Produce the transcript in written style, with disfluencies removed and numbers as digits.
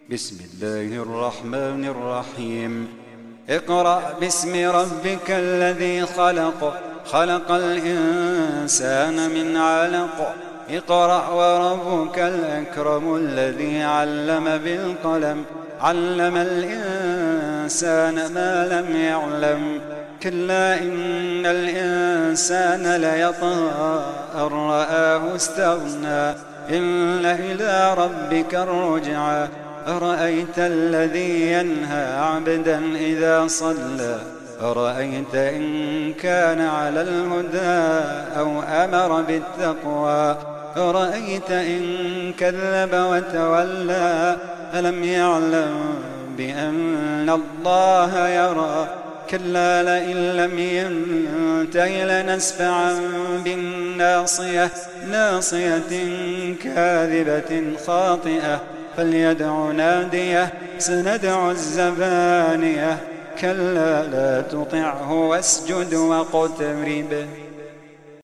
بسم الله الرحمن الرحيم. اقرأ باسم ربك الذي خلق، خلق الإنسان من علق. اقرأ وربك الأكرم الذي علم بالقلم، علم الإنسان ما لم يعلم. كلا إن الإنسان ليطغى أن رآه استغنى، إن إلى ربك الرجعى. أرأيت الذي ينهى عبدا إذا صلى، أرأيت إن كان على الهدى أو أمر بالتقوى، أرأيت إن كذب وتولى. ألم يعلم بأن الله يرى. كلا لئن لم ينته لنسفعا بالناصية، ناصية كاذبة خاطئة. فليدع ناديه، سندع الزبانية. كلا لا تطعه واسجد واقترب.